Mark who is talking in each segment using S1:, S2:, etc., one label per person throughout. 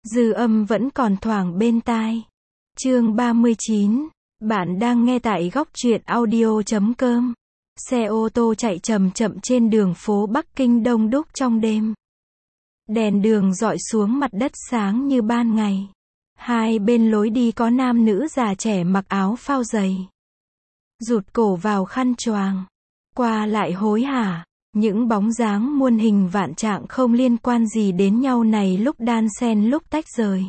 S1: Dư âm vẫn còn thoảng bên tai. Chương 39. Bạn đang nghe tại góc truyện audio.com. Xe ô tô chạy chậm chậm trên đường phố Bắc Kinh đông đúc trong đêm. Đèn đường rọi xuống mặt đất sáng như ban ngày. Hai bên lối đi có nam nữ già trẻ mặc áo phao dày, rụt cổ vào khăn choàng, qua lại hối hả. Những bóng dáng muôn hình vạn trạng không liên quan gì đến nhau này lúc đan xen lúc tách rời.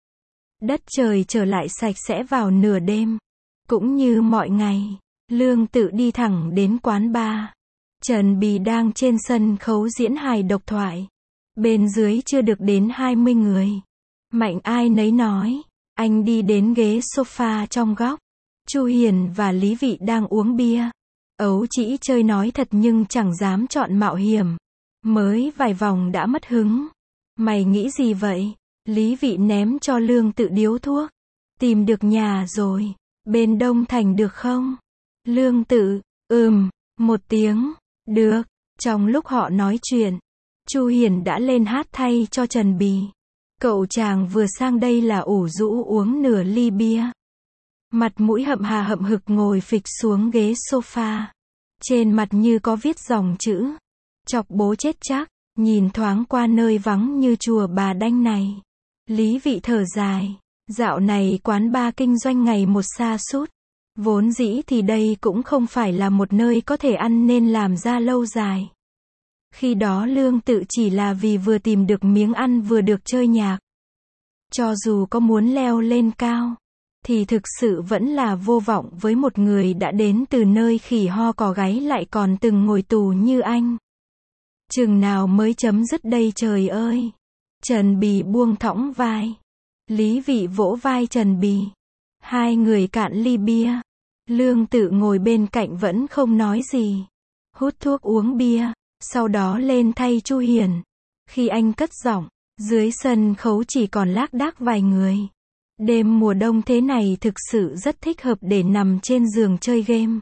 S1: Đất trời trở lại sạch sẽ vào nửa đêm. Cũng như mọi ngày, Lương Tự đi thẳng đến quán bar. Trần Bì đang trên sân khấu diễn hài độc thoại. Bên dưới chưa được đến 20 người. Mạnh ai nấy nói. Anh đi đến ghế sofa trong góc. Chu Hiền và Lý Vị đang uống bia. Ấu Trĩ chơi nói thật nhưng chẳng dám chọn mạo hiểm. Mới vài vòng đã mất hứng. Mày nghĩ gì vậy? Lý Vị ném cho Lương Tự điếu thuốc. Tìm được nhà rồi. Bên Đông Thành được không? Lương Tự, một tiếng. Được. Trong lúc họ nói chuyện, Chu Hiền đã lên hát thay cho Trần Bì. Cậu chàng vừa sang đây là ủ rũ uống nửa ly bia. Mặt mũi hậm hà hậm hực ngồi phịch xuống ghế sofa. Trên mặt như có viết dòng chữ. Chọc bố chết chắc. Nhìn thoáng qua nơi vắng như chùa Bà Đanh này. Lý Vị thở dài. Dạo này quán bar kinh doanh ngày một sa sút. Vốn dĩ thì đây cũng không phải là một nơi có thể ăn nên làm ra lâu dài. Khi đó Lương Tự chỉ là vì vừa tìm được miếng ăn vừa được chơi nhạc. Cho dù có muốn leo lên cao, thì thực sự vẫn là vô vọng với một người đã đến từ nơi khỉ ho cò gáy lại còn từng ngồi tù như anh. Chừng nào mới chấm dứt đây trời ơi? Trần Bì buông thõng vai. Lý Vị vỗ vai Trần Bì. Hai người cạn ly bia. Lương Tự ngồi bên cạnh vẫn không nói gì. Hút thuốc uống bia. Sau đó lên thay Chu Hiền. Khi anh cất giọng, dưới sân khấu chỉ còn lác đác vài người. Đêm mùa đông thế này thực sự rất thích hợp để nằm trên giường chơi game.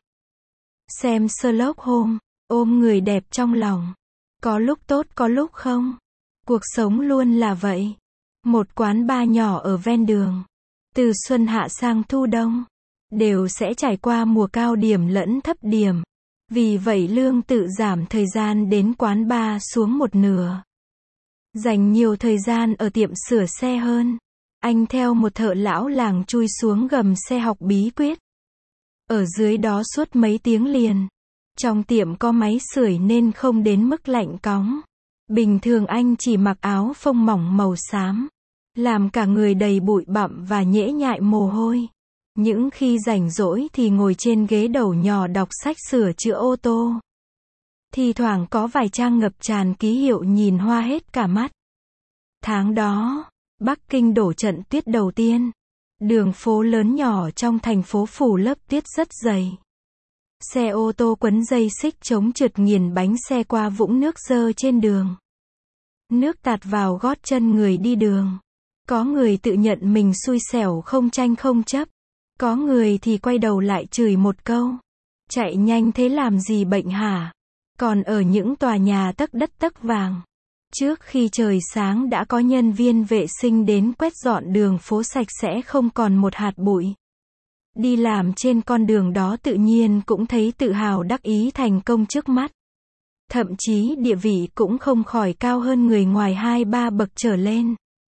S1: Xem Sherlock Holmes, ôm người đẹp trong lòng. Có lúc tốt có lúc không. Cuộc sống luôn là vậy. Một quán bar nhỏ ở ven đường. Từ xuân hạ sang thu đông, đều sẽ trải qua mùa cao điểm lẫn thấp điểm. Vì vậy Lương Tự giảm thời gian đến quán bar xuống một nửa. Dành nhiều thời gian ở tiệm sửa xe hơn. Anh theo một thợ lão làng chui xuống gầm xe học bí quyết. Ở dưới đó suốt mấy tiếng liền. Trong tiệm có máy sưởi nên không đến mức lạnh cóng. Bình thường anh chỉ mặc áo phông mỏng màu xám. Làm cả người đầy bụi bặm và nhễ nhại mồ hôi. Những khi rảnh rỗi thì ngồi trên ghế đầu nhỏ đọc sách sửa chữa ô tô. Thì thoảng có vài trang ngập tràn ký hiệu nhìn hoa hết cả mắt. Tháng đó, Bắc Kinh đổ trận tuyết đầu tiên. Đường phố lớn nhỏ trong thành phố phủ lớp tuyết rất dày. Xe ô tô quấn dây xích chống trượt nghiền bánh xe qua vũng nước dơ trên đường. Nước tạt vào gót chân người đi đường. Có người tự nhận mình xui xẻo không tranh không chấp. Có người thì quay đầu lại chửi một câu. Chạy nhanh thế làm gì bệnh hả? Còn ở những tòa nhà tấc đất tấc vàng. Trước khi trời sáng đã có nhân viên vệ sinh đến quét dọn đường phố sạch sẽ không còn một hạt bụi. Đi làm trên con đường đó tự nhiên cũng thấy tự hào đắc ý thành công trước mắt. Thậm chí địa vị cũng không khỏi cao hơn người ngoài 2-3 bậc trở lên.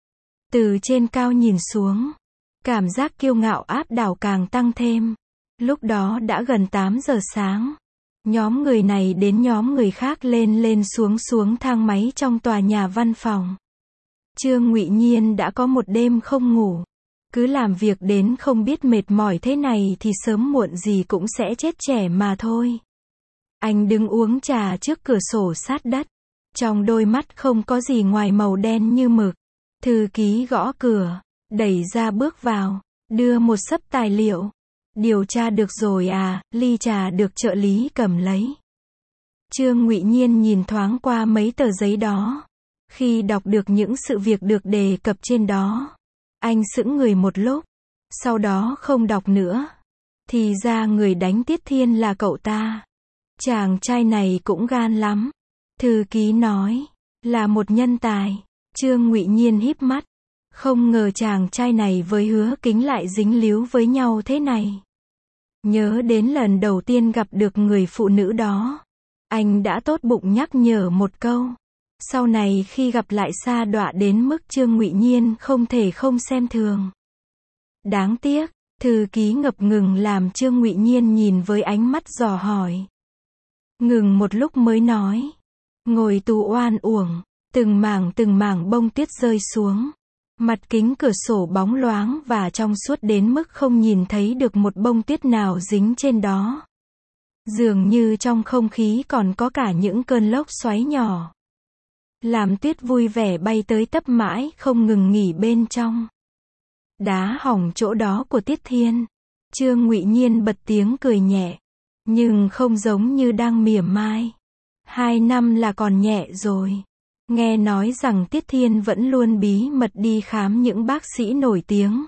S1: Từ trên cao nhìn xuống, cảm giác kiêu ngạo áp đảo càng tăng thêm. Lúc đó đã gần 8 giờ sáng. Nhóm người này đến nhóm người khác lên xuống thang máy trong tòa nhà văn phòng. Trương Ngụy Nhiên đã có một đêm không ngủ. Cứ làm việc đến không biết mệt mỏi thế này thì sớm muộn gì cũng sẽ chết trẻ mà thôi. Anh đứng uống trà trước cửa sổ sát đất. Trong đôi mắt không có gì ngoài màu đen như mực. Thư ký gõ cửa, đẩy ra bước vào, đưa một xấp tài liệu. Điều tra được rồi à? Ly trà được trợ lý cầm lấy. Trương Ngụy Nhiên nhìn thoáng qua mấy tờ giấy đó. Khi đọc được những sự việc được đề cập trên đó, anh sững người một lúc, sau đó không đọc nữa. Thì ra người đánh Tiết Thiên là cậu ta. Chàng trai này cũng gan lắm. Thư ký nói, là một nhân tài. Trương Ngụy Nhiên híp mắt, Không ngờ chàng trai này với Hứa Kính lại dính líu với nhau thế này. Nhớ đến lần đầu tiên gặp được người phụ nữ đó, anh đã tốt bụng nhắc nhở một câu. Sau này khi gặp lại sa đọa đến mức Trương Ngụy Nhiên không thể không xem thường. Đáng tiếc, thư ký ngập ngừng làm Trương Ngụy Nhiên nhìn với ánh mắt dò hỏi. Ngừng một lúc mới nói. Ngồi tù oan uổng, từng mảng bông tuyết rơi xuống. Mặt kính cửa sổ bóng loáng và trong suốt đến mức không nhìn thấy được một bông tuyết nào dính trên đó. Dường như trong không khí còn có cả những cơn lốc xoáy nhỏ. Làm tuyết vui vẻ bay tới tấp mãi không ngừng nghỉ bên trong. Đá hỏng chỗ đó của Tiết Thiên. Trương Ngụy Nhiên bật tiếng cười nhẹ. Nhưng không giống như đang mỉa mai. 2 năm là còn nhẹ rồi. Nghe nói rằng Tiết Thiên vẫn luôn bí mật đi khám những bác sĩ nổi tiếng.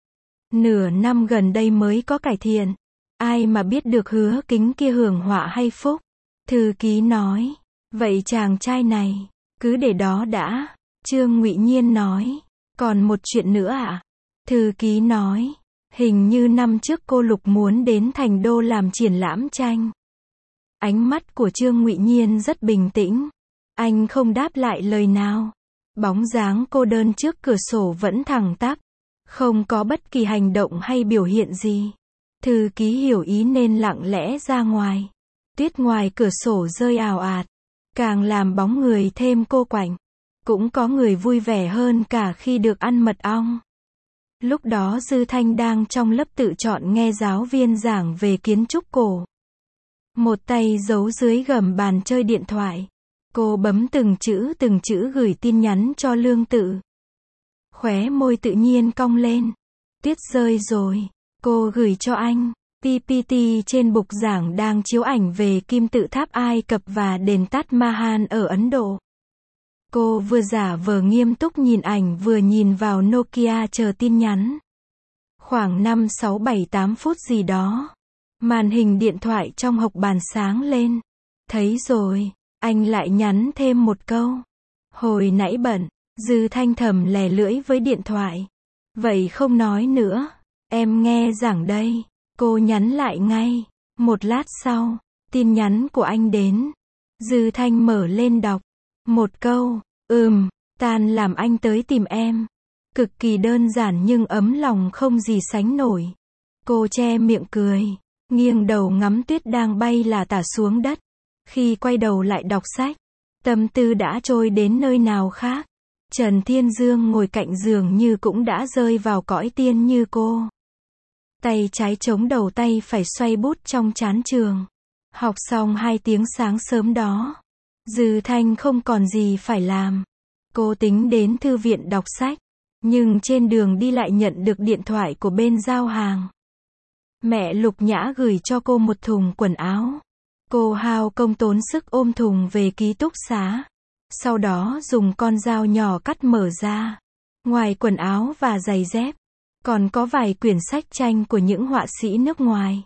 S1: Nửa năm gần đây mới có cải thiện. Ai mà biết được Hứa Kính kia hưởng họa hay phúc. Thư ký nói. Vậy chàng trai này, cứ để đó đã. Trương Ngụy Nhiên nói. Còn một chuyện nữa ạ? Thư ký nói. Hình như năm trước cô Lục muốn đến Thành Đô làm triển lãm tranh. Ánh mắt của Trương Ngụy Nhiên rất bình tĩnh. Anh không đáp lại lời nào. Bóng dáng cô đơn trước cửa sổ vẫn thẳng tắp. Không có bất kỳ hành động hay biểu hiện gì. Thư ký hiểu ý nên lặng lẽ ra ngoài. Tuyết ngoài cửa sổ rơi ào ạt. Càng làm bóng người thêm cô quạnh. Cũng có người vui vẻ hơn cả khi được ăn mật ong. Lúc đó Dư Thanh đang trong lớp tự chọn nghe giáo viên giảng về kiến trúc cổ. Một tay giấu dưới gầm bàn chơi điện thoại. Cô bấm từng chữ gửi tin nhắn cho Lương Tự. Khóe môi tự nhiên cong lên. Tuyết rơi rồi. Cô gửi cho anh. PPT trên bục giảng đang chiếu ảnh về kim tự tháp Ai Cập và đền Taj Mahal ở Ấn Độ. Cô vừa giả vờ nghiêm túc nhìn ảnh vừa nhìn vào Nokia chờ tin nhắn. Khoảng 5, 6, 7, 8 phút gì đó. Màn hình điện thoại trong hộc bàn sáng lên. Thấy rồi. Anh lại nhắn thêm một câu. Hồi nãy bận. Dư Thanh thầm lè lưỡi với điện thoại. Vậy không nói nữa. Em nghe giảng đây. Cô nhắn lại ngay. Một lát sau, tin nhắn của anh đến. Dư Thanh mở lên đọc. Một câu. Tan làm anh tới tìm em. Cực kỳ đơn giản nhưng ấm lòng không gì sánh nổi. Cô che miệng cười. Nghiêng đầu ngắm tuyết đang bay lả tả xuống đất. Khi quay đầu lại đọc sách, tâm tư đã trôi đến nơi nào khác. Trần Thiên Dương ngồi cạnh giường như cũng đã rơi vào cõi tiên như cô. Tay trái chống đầu tay phải xoay bút trong chán trường. Học xong 2 tiếng sáng sớm đó. Dư Thanh không còn gì phải làm. Cô tính đến thư viện đọc sách. Nhưng trên đường đi lại nhận được điện thoại của bên giao hàng. Mẹ Lục Nhã gửi cho cô một thùng quần áo. Cô hao công tốn sức ôm thùng về ký túc xá. Sau đó dùng con dao nhỏ cắt mở ra. Ngoài quần áo và giày dép, còn có vài quyển sách tranh của những họa sĩ nước ngoài.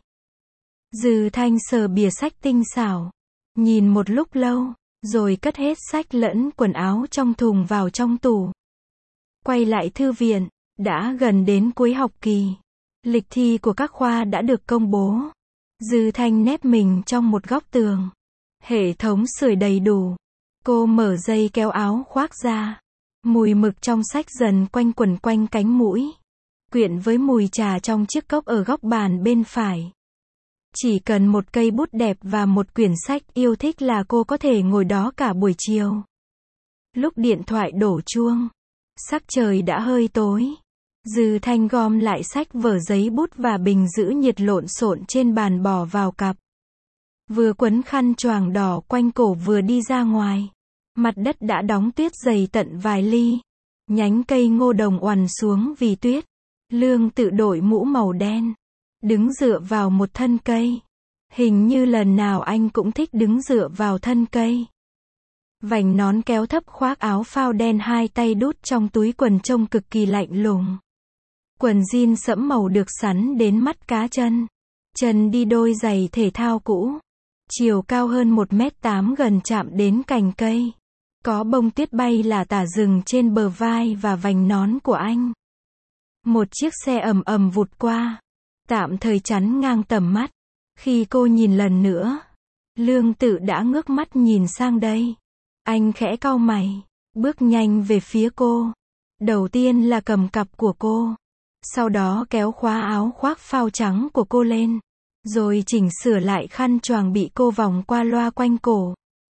S1: Dư Thanh sờ bìa sách tinh xảo. Nhìn một lúc lâu, rồi cất hết sách lẫn quần áo trong thùng vào trong tủ. Quay lại thư viện, đã gần đến cuối học kỳ. Lịch thi của các khoa đã được công bố. Dư Thanh nép mình trong một góc tường. Hệ thống sưởi đầy đủ. Cô mở dây kéo áo khoác ra. Mùi mực trong sách dần quanh quẩn quanh cánh mũi. Quyện với mùi trà trong chiếc cốc ở góc bàn bên phải. Chỉ cần một cây bút đẹp và một quyển sách yêu thích là cô có thể ngồi đó cả buổi chiều. Lúc điện thoại đổ chuông, sắc trời đã hơi tối. Dư Thanh gom lại sách vở giấy bút và bình giữ nhiệt lộn xộn trên bàn bỏ vào cặp. Vừa quấn khăn choàng đỏ quanh cổ vừa đi ra ngoài. Mặt đất đã đóng tuyết dày tận vài ly. Nhánh cây ngô đồng oằn xuống vì tuyết. Lương Tự đội mũ màu đen. Đứng dựa vào một thân cây. Hình như lần nào anh cũng thích đứng dựa vào thân cây. Vành nón kéo thấp khoác áo phao đen, 2 tay đút trong túi quần trông cực kỳ lạnh lùng. Quần jean sẫm màu được sắn đến mắt cá chân. Chân đi đôi giày thể thao cũ. Chiều cao hơn 1m8 gần chạm đến cành cây. Có bông tuyết bay là tả rừng trên bờ vai và vành nón của anh. Một chiếc xe ầm ầm vụt qua, tạm thời chắn ngang tầm mắt. Khi cô nhìn lần nữa, Lương Tự đã ngước mắt nhìn sang đây. Anh khẽ cau mày, bước nhanh về phía cô. Đầu tiên là cầm cặp của cô, sau đó kéo khóa áo khoác phao trắng của cô lên, rồi chỉnh sửa lại khăn choàng bị cô vòng qua loa quanh cổ.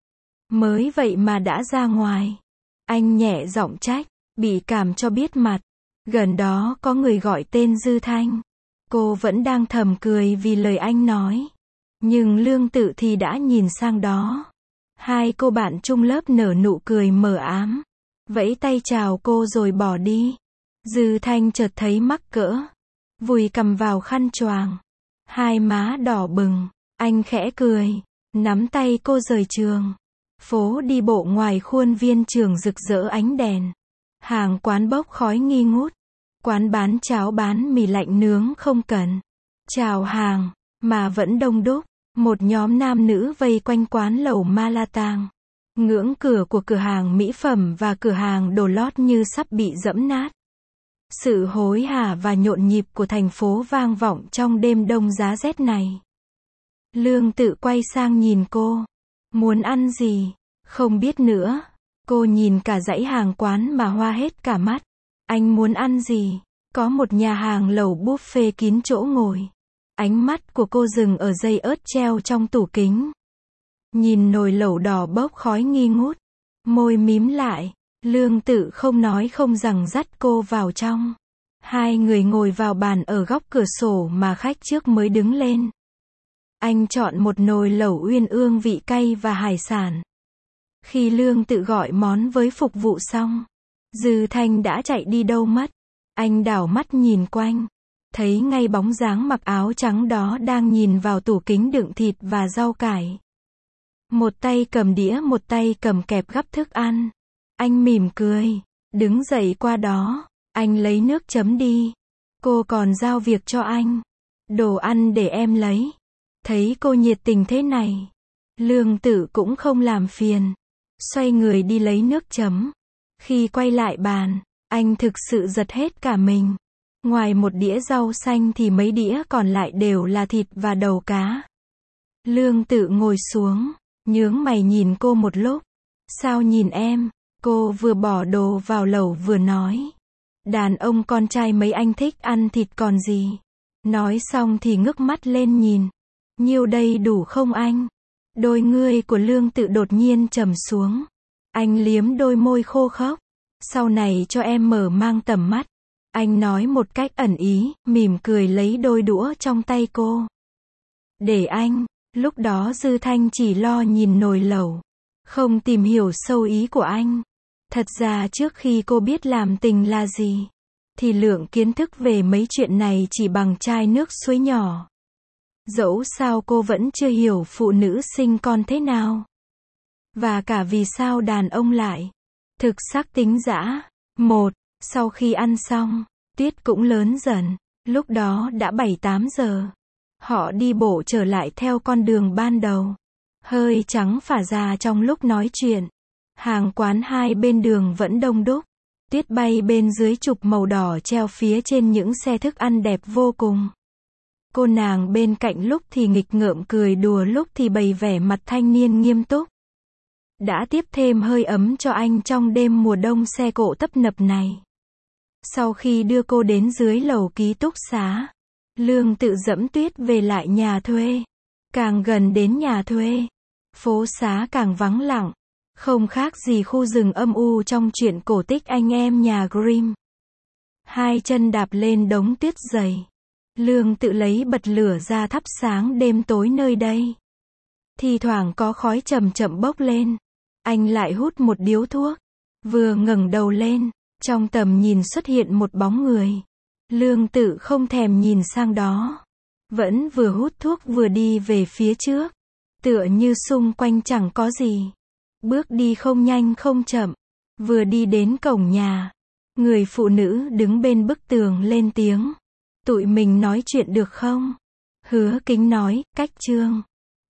S1: Mới vậy mà đã ra ngoài. Anh nhẹ giọng trách, bị cảm cho biết mặt. Gần đó có người gọi tên Dư Thanh. Cô vẫn đang thầm cười vì lời anh nói. Nhưng Lương Tự thì đã nhìn sang đó. Hai cô bạn chung lớp nở nụ cười mờ ám, vẫy tay chào cô rồi bỏ đi. Dư Thanh chợt thấy mắc cỡ, vùi cằm vào khăn choàng, hai má đỏ bừng. Anh khẽ cười, nắm tay cô rời trường. Phố đi bộ ngoài khuôn viên trường rực rỡ ánh đèn. Hàng quán bốc khói nghi ngút. Quán bán cháo bán mì lạnh nướng không cần chào hàng, mà vẫn đông đúc. Một nhóm nam nữ vây quanh quán lẩu Ma La Tang. Ngưỡng cửa của cửa hàng mỹ phẩm và cửa hàng đồ lót như sắp bị giẫm nát. Sự hối hả và nhộn nhịp của thành phố vang vọng trong đêm đông giá rét này. Lương Tự quay sang nhìn cô. Muốn ăn gì? Không biết nữa. Cô nhìn cả dãy hàng quán mà hoa hết cả mắt. Anh muốn ăn gì? Có một nhà hàng lẩu buffet kín chỗ ngồi. Ánh mắt của cô dừng ở dây ớt treo trong tủ kính. Nhìn nồi lẩu đỏ bốc khói nghi ngút. Môi mím lại. Lương Tự không nói không rằng dắt cô vào trong. Hai người ngồi vào bàn ở góc cửa sổ mà khách trước mới đứng lên. Anh chọn một nồi lẩu uyên ương vị cay và hải sản. Khi Lương Tự gọi món với phục vụ xong, Dư Thanh đã chạy đi đâu mất. Anh đảo mắt nhìn quanh, thấy ngay bóng dáng mặc áo trắng đó đang nhìn vào tủ kính đựng thịt và rau cải. Một tay cầm đĩa, một tay cầm kẹp gắp thức ăn. Anh mỉm cười, đứng dậy qua đó. Anh lấy nước chấm đi. Cô còn giao việc cho anh. Đồ ăn để em lấy. Thấy cô nhiệt tình thế này, Lương Tự cũng không làm phiền. Xoay người đi lấy nước chấm. Khi quay lại bàn, anh thực sự giật hết cả mình. Ngoài một đĩa rau xanh thì mấy đĩa còn lại đều là thịt và đầu cá. Lương Tự ngồi xuống, nhướng mày nhìn cô một lúc. Sao nhìn em? Cô vừa bỏ đồ vào lẩu vừa nói. Đàn ông con trai mấy anh thích ăn thịt còn gì. Nói xong thì ngước mắt lên nhìn. Nhiêu đây đủ không anh? Đôi ngươi của Lương Tự đột nhiên trầm xuống. Anh liếm đôi môi khô khốc. Sau này cho em mở mang tầm mắt. Anh nói một cách ẩn ý, mỉm cười lấy đôi đũa trong tay cô. Để anh. Lúc đó Dư Thanh chỉ lo nhìn nồi lẩu, không tìm hiểu sâu ý của anh. Thật ra trước khi cô biết làm tình là gì, thì lượng kiến thức về mấy chuyện này chỉ bằng chai nước suối nhỏ. Dẫu sao cô vẫn chưa hiểu phụ nữ sinh con thế nào. Và cả vì sao đàn ông lại thực sắc tính dã. Sau khi ăn xong, tuyết cũng lớn dần. Lúc đó đã 7-8 giờ. Họ đi bộ trở lại theo con đường ban đầu. Hơi trắng phả ra trong lúc nói chuyện. Hàng quán hai bên đường vẫn đông đúc. Tuyết bay bên dưới chụp màu đỏ treo phía trên những xe thức ăn đẹp vô cùng. Cô nàng bên cạnh lúc thì nghịch ngợm cười đùa, lúc thì bày vẻ mặt thanh niên nghiêm túc. Đã tiếp thêm hơi ấm cho anh trong đêm mùa đông xe cộ tấp nập này. Sau khi đưa cô đến dưới lầu ký túc xá, Lương Tự dẫm tuyết về lại nhà thuê. Càng gần đến nhà thuê, phố xá càng vắng lặng. Không khác gì khu rừng âm u trong truyện cổ tích anh em nhà Grimm. Hai chân đạp lên đống tuyết dày. Lương Tự lấy bật lửa ra thắp sáng đêm tối nơi đây. Thi thoảng có khói chậm chậm bốc lên. Anh lại hút một điếu thuốc. Vừa ngẩng đầu lên, trong tầm nhìn xuất hiện một bóng người. Lương Tự không thèm nhìn sang đó. Vẫn vừa hút thuốc vừa đi về phía trước. Tựa như xung quanh chẳng có gì. Bước đi không nhanh không chậm. Vừa đi đến cổng nhà, người phụ nữ đứng bên bức tường lên tiếng. Tụi mình nói chuyện được không? Hứa Kính nói, cách Trương.